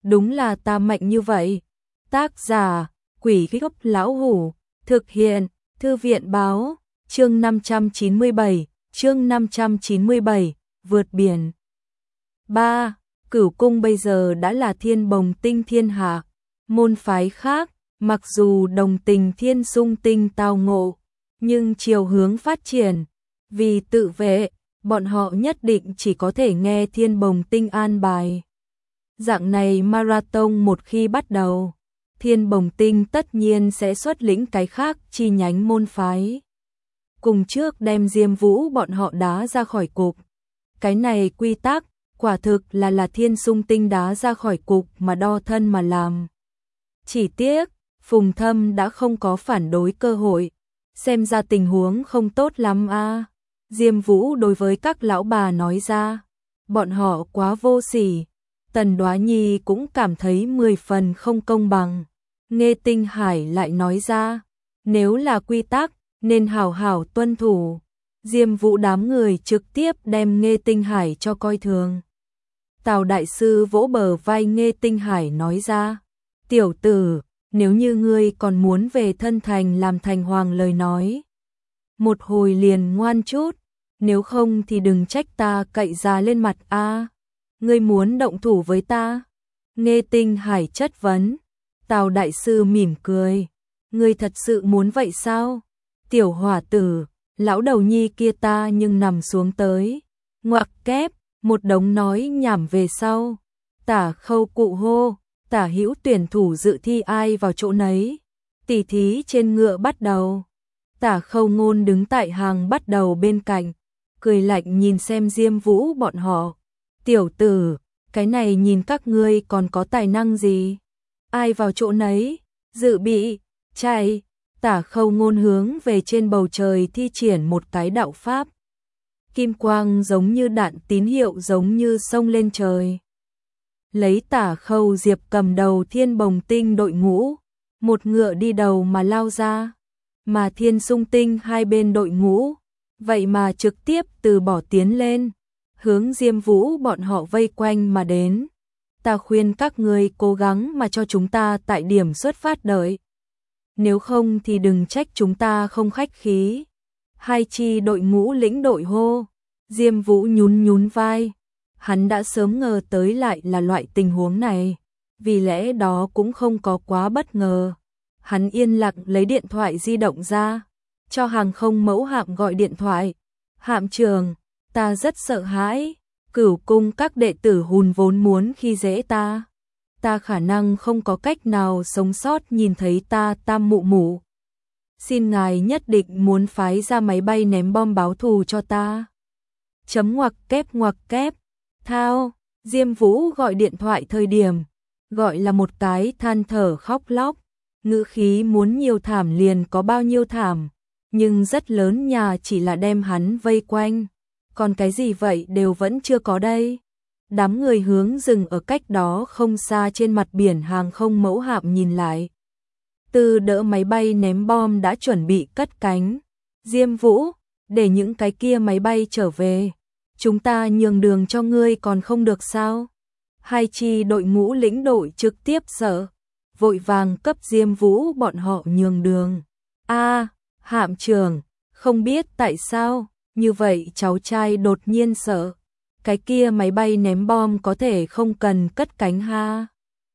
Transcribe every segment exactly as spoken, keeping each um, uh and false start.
đúng là ta mạnh như vậy. Tác giả, Quỷ Gốc Lão Hủ, thực hiện, Thư viện Báo, chương năm trăm chín mươi bảy, chương năm trăm chín mươi bảy, vượt biển. ba. Cửu cung bây giờ đã là Thiên Bồng Tinh thiên hạ, môn phái khác, mặc dù đồng tình Thiên Sung Tinh tao ngộ, nhưng chiều hướng phát triển, vì tự vệ, bọn họ nhất định chỉ có thể nghe Thiên Bồng Tinh an bài. Dạng này marathon một khi bắt đầu, Thiên Bồng Tinh tất nhiên sẽ xuất lĩnh cái khác chi nhánh môn phái. Cùng trước đem Diêm Vũ bọn họ đá ra khỏi cục. Cái này quy tắc, quả thực là là Thiên Sung Tinh đá ra khỏi cục mà đo thân mà làm. Chỉ tiếc, Phùng Thâm đã không có phản đối cơ hội, xem ra tình huống không tốt lắm a. À. Diêm Vũ đối với các lão bà nói ra, bọn họ quá vô sỉ. Tần Đoá Nhi cũng cảm thấy mười phần không công bằng. Nghê Tinh Hải lại nói ra, nếu là quy tắc, nên hảo hảo tuân thủ. Diêm Vũ đám người trực tiếp đem Nghê Tinh Hải cho coi thường. Tào đại sư vỗ bờ vai Nghê Tinh Hải nói ra, tiểu tử, nếu như ngươi còn muốn về thân thành làm thành hoàng lời nói, một hồi liền ngoan chút, nếu không thì đừng trách ta cậy ra lên mặt a. À. Ngươi muốn động thủ với ta? Nghê Tinh Hải chất vấn. Tào đại sư mỉm cười, ngươi thật sự muốn vậy sao? Tiểu hỏa tử, lão đầu nhi kia ta nhưng nằm xuống tới. Ngoặc kép, một đống nói nhảm về sau. Tả Khâu cụ hô, Tả Hữu tuyển thủ dự thi ai vào chỗ nấy. Tỷ thí trên ngựa bắt đầu. Tả Khâu Ngôn đứng tại hàng bắt đầu bên cạnh, cười lạnh nhìn xem Diêm Vũ bọn họ. Tiểu tử, cái này nhìn các ngươi còn có tài năng gì? Ai vào chỗ nấy? Dự bị, chạy. Tả Khâu Ngôn hướng về trên bầu trời thi triển một cái đạo pháp. Kim quang giống như đạn tín hiệu giống như sông lên trời. Lấy Tả Khâu Diệp cầm đầu Thiên Bồng Tinh đội ngũ, một ngựa đi đầu mà lao ra, mà Thiên Sung Tinh hai bên đội ngũ, vậy mà trực tiếp từ bỏ tiến lên, hướng Diêm Vũ bọn họ vây quanh mà đến. Ta khuyên các ngươi cố gắng mà cho chúng ta tại điểm xuất phát đợi. Nếu không thì đừng trách chúng ta không khách khí. Hai chi đội ngũ lĩnh đội hô. Diêm Vũ nhún nhún vai. Hắn đã sớm ngờ tới lại là loại tình huống này, vì lẽ đó cũng không có quá bất ngờ. Hắn yên lặng lấy điện thoại di động ra, cho hàng không mẫu hạm gọi điện thoại. Hạm trưởng, ta rất sợ hãi, Cửu cung các đệ tử hùn vốn muốn khi dễ ta. Ta khả năng không có cách nào sống sót nhìn thấy ta tam mụ mụ. Xin ngài nhất định muốn phái ra máy bay ném bom báo thù cho ta. Chấm ngoặc kép ngoặc kép. Thao, Diêm Vũ gọi điện thoại thời điểm, gọi là một cái than thở khóc lóc, ngữ khí muốn nhiều thảm liền có bao nhiêu thảm, nhưng rất lớn nhà chỉ là đem hắn vây quanh, còn cái gì vậy đều vẫn chưa có đây. Đám người hướng dừng ở cách đó không xa trên mặt biển hàng không mẫu hạm nhìn lại. Từ đỡ máy bay ném bom đã chuẩn bị cất cánh. Diêm Vũ, để những cái kia máy bay trở về. Chúng ta nhường đường cho ngươi còn không được sao? Hai chi đội ngũ lĩnh đội trực tiếp sợ, vội vàng cấp Diêm Vũ bọn họ nhường đường. A, hạm trưởng, không biết tại sao, như vậy cháu trai đột nhiên sợ. Cái kia máy bay ném bom có thể không cần cất cánh ha.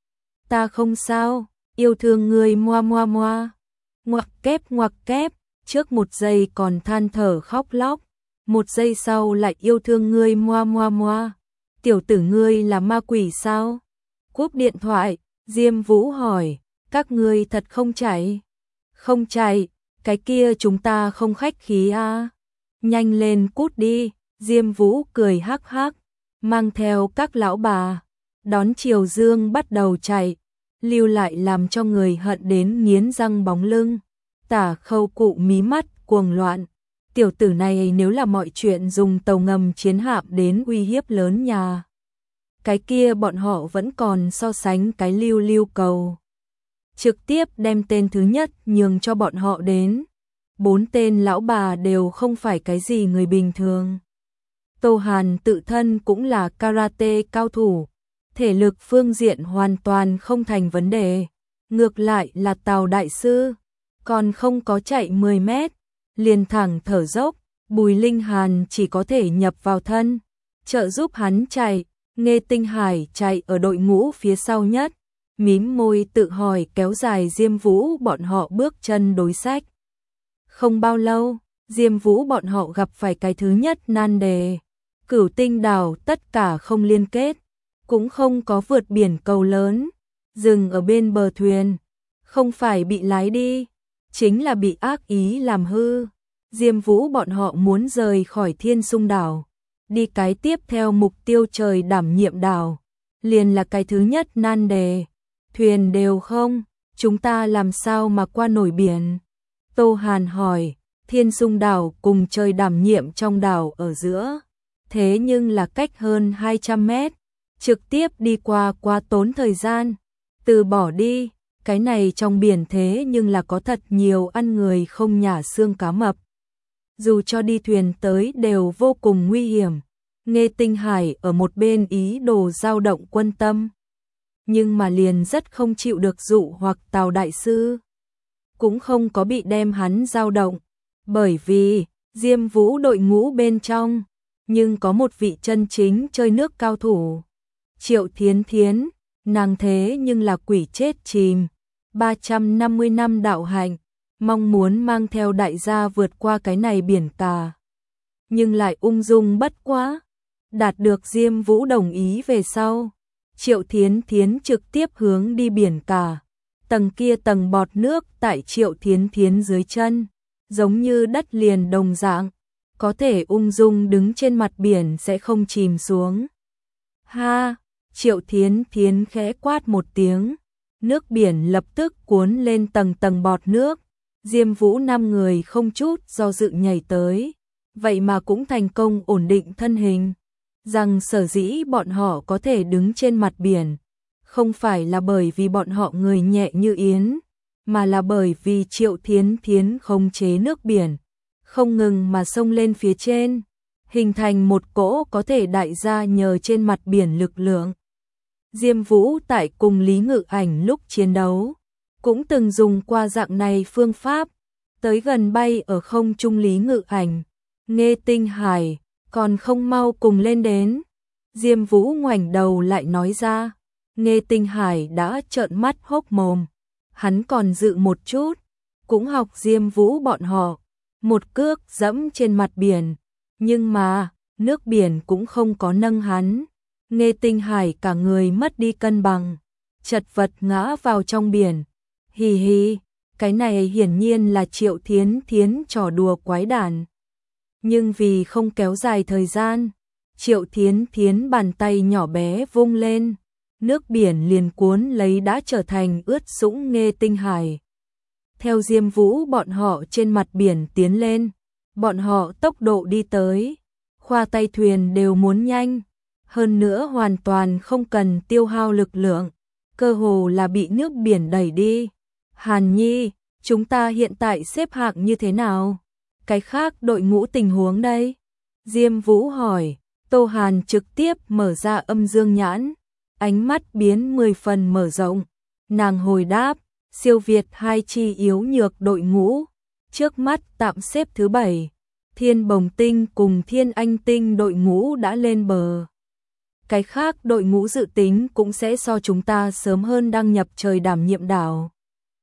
Ta không sao, yêu thương ngươi moa moa moa. Ngoặc kép ngoặc kép, trước một giây còn than thở khóc lóc, một giây sau lại yêu thương ngươi moa moa moa. Tiểu tử ngươi là ma quỷ sao? Cúp điện thoại, Diêm Vũ hỏi, các ngươi thật không chạy? Không chạy, cái kia chúng ta không khách khí a. Nhanh lên cút đi. Diêm Vũ cười hắc hắc, mang theo các lão bà, đón Triều Dương bắt đầu chạy, lưu lại làm cho người hận đến nghiến răng bóng lưng. Tả Khâu cụ mí mắt cuồng loạn, tiểu tử này nếu là mọi chuyện dùng tàu ngầm chiến hạm đến uy hiếp lớn nhà. Cái kia bọn họ vẫn còn so sánh cái lưu lưu cầu. Trực tiếp đem tên thứ nhất nhường cho bọn họ đến. Bốn tên lão bà đều không phải cái gì người bình thường. Tô Hàn tự thân cũng là karate cao thủ, thể lực phương diện hoàn toàn không thành vấn đề. Ngược lại là Tào đại sư, còn không có chạy mười mét, liền thẳng thở dốc, Bùi Linh Hàn chỉ có thể nhập vào thân, trợ giúp hắn chạy. Nghê Tinh Hải chạy ở đội ngũ phía sau nhất, mím môi tự hỏi kéo dài Diêm Vũ bọn họ bước chân đối sách. Không bao lâu, Diêm Vũ bọn họ gặp phải cái thứ nhất nan đề. Cửu Tinh đảo tất cả không liên kết, cũng không có vượt biển cầu lớn, dừng ở bên bờ thuyền, không phải bị lái đi, chính là bị ác ý làm hư. Diêm Vũ bọn họ muốn rời khỏi Thiên Sung đảo, đi cái tiếp theo mục tiêu trời đảm nhiệm đảo, liền là cái thứ nhất nan đề. Thuyền đều không, chúng ta làm sao mà qua nổi biển? Tô Hàn hỏi. Thiên Sung đảo cùng trời đảm nhiệm trong đảo ở giữa, thế nhưng là cách hơn hai trăm mét, trực tiếp đi qua quá tốn thời gian. Từ bỏ đi, cái này trong biển thế nhưng là có thật nhiều ăn người không nhả xương cá mập. Dù cho đi thuyền tới đều vô cùng nguy hiểm. Nghê Tinh Hải ở một bên ý đồ dao động quân tâm, nhưng mà liền rất không chịu được dụ hoặc Tào đại sư, cũng không có bị đem hắn dao động, bởi vì Diêm Vũ đội ngũ bên trong, nhưng có một vị chân chính chơi nước cao thủ. Triệu Thiến Thiến, nàng thế nhưng là quỷ chết chìm, ba trăm năm mươi năm đạo hạnh, mong muốn mang theo đại gia vượt qua cái này biển cả, nhưng lại ung dung bất quá. Đạt được Diêm Vũ đồng ý về sau, Triệu Thiến Thiến trực tiếp hướng đi biển cả. Tầng kia tầng bọt nước tại Triệu Thiến Thiến dưới chân, giống như đất liền đồng dạng, có thể ung dung đứng trên mặt biển sẽ không chìm xuống. Ha, Triệu Thiến Thiến khẽ quát một tiếng, nước biển lập tức cuốn lên tầng tầng bọt nước. Diêm Vũ năm người không chút do dự nhảy tới, vậy mà cũng thành công ổn định thân hình. Rằng sở dĩ bọn họ có thể đứng trên mặt biển, không phải là bởi vì bọn họ người nhẹ như yến, mà là bởi vì Triệu Thiến Thiến khống chế nước biển, không ngừng mà xông lên phía trên, hình thành một cỗ có thể đại gia nhờ trên mặt biển lực lượng. Diêm Vũ tại cùng Lý Ngự Ảnh lúc chiến đấu, cũng từng dùng qua dạng này phương pháp, tới gần bay ở không trung Lý Ngự Ảnh, Nghê Tinh Hải, còn không mau cùng lên đến. Diêm Vũ ngoảnh đầu lại nói ra, Nghê Tinh Hải đã trợn mắt hốc mồm, hắn còn dự một chút, cũng học Diêm Vũ bọn họ, một cước dẫm trên mặt biển, nhưng mà, nước biển cũng không có nâng hắn. Nghê Tinh Hải cả người mất đi cân bằng, chật vật ngã vào trong biển. Hì hì, cái này hiển nhiên là Triệu Thiến Thiến trò đùa quái đản. Nhưng vì không kéo dài thời gian, Triệu Thiến Thiến bàn tay nhỏ bé vung lên, nước biển liền cuốn lấy đã trở thành ướt sũng Nghê Tinh Hải. Theo Diêm Vũ bọn họ trên mặt biển tiến lên, bọn họ tốc độ đi tới, khoa tay thuyền đều muốn nhanh, hơn nữa hoàn toàn không cần tiêu hao lực lượng, cơ hồ là bị nước biển đẩy đi. Hàn Nhi, chúng ta hiện tại xếp hạng như thế nào? Cái khác đội ngũ tình huống đây? Diêm Vũ hỏi. Tô Hàn trực tiếp mở ra âm dương nhãn, ánh mắt biến mười phần mở rộng. Nàng hồi đáp, siêu việt hai chi yếu nhược đội ngũ, trước mắt tạm xếp thứ bảy. Thiên Bồng Tinh cùng Thiên Anh Tinh đội ngũ đã lên bờ. Cái khác đội ngũ dự tính cũng sẽ so chúng ta sớm hơn đăng nhập trời đảm nhiệm đảo.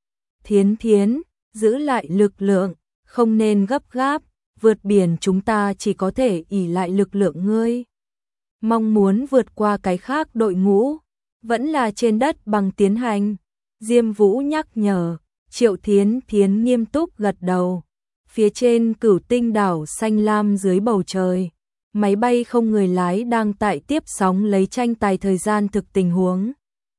Thiến Thiến, giữ lại lực lượng, không nên gấp gáp, vượt biển chúng ta chỉ có thể ỷ lại lực lượng ngươi. Mong muốn vượt qua cái khác đội ngũ, vẫn là trên đất bằng tiến hành. Diêm Vũ nhắc nhở, Triệu Thiến Thiến nghiêm túc gật đầu. Phía trên Cửu Tinh đảo xanh lam dưới bầu trời, máy bay không người lái đang tại tiếp sóng lấy tranh tài thời gian thực tình huống.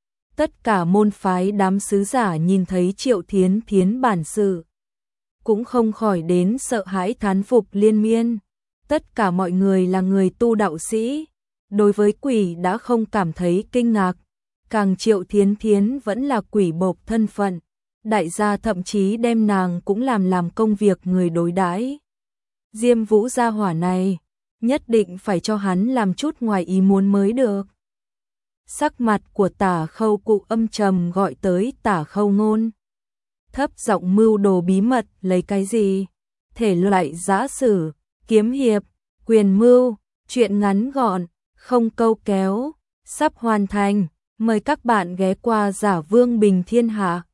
Tất cả môn phái đám sứ giả nhìn thấy Triệu Thiến Thiến bản sự, cũng không khỏi đến sợ hãi thán phục liên miên. Tất cả mọi người là người tu đạo sĩ, đối với quỷ đã không cảm thấy kinh ngạc, càng Triệu Thiến Thiến vẫn là quỷ bộc thân phận, đại gia thậm chí đem nàng cũng làm làm công việc người đối đãi. Diêm Vũ gia hỏa này, nhất định phải cho hắn làm chút ngoài ý muốn mới được. Sắc mặt của Tả Khâu Cụ âm trầm gọi tới Tả Khâu Ngôn. Thấp giọng mưu đồ bí mật lấy cái gì? Thể loại giã sử, kiếm hiệp, quyền mưu, truyện ngắn gọn, không câu kéo, sắp hoàn thành. Mời các bạn ghé qua Giả Vương Bình Thiên Hạ.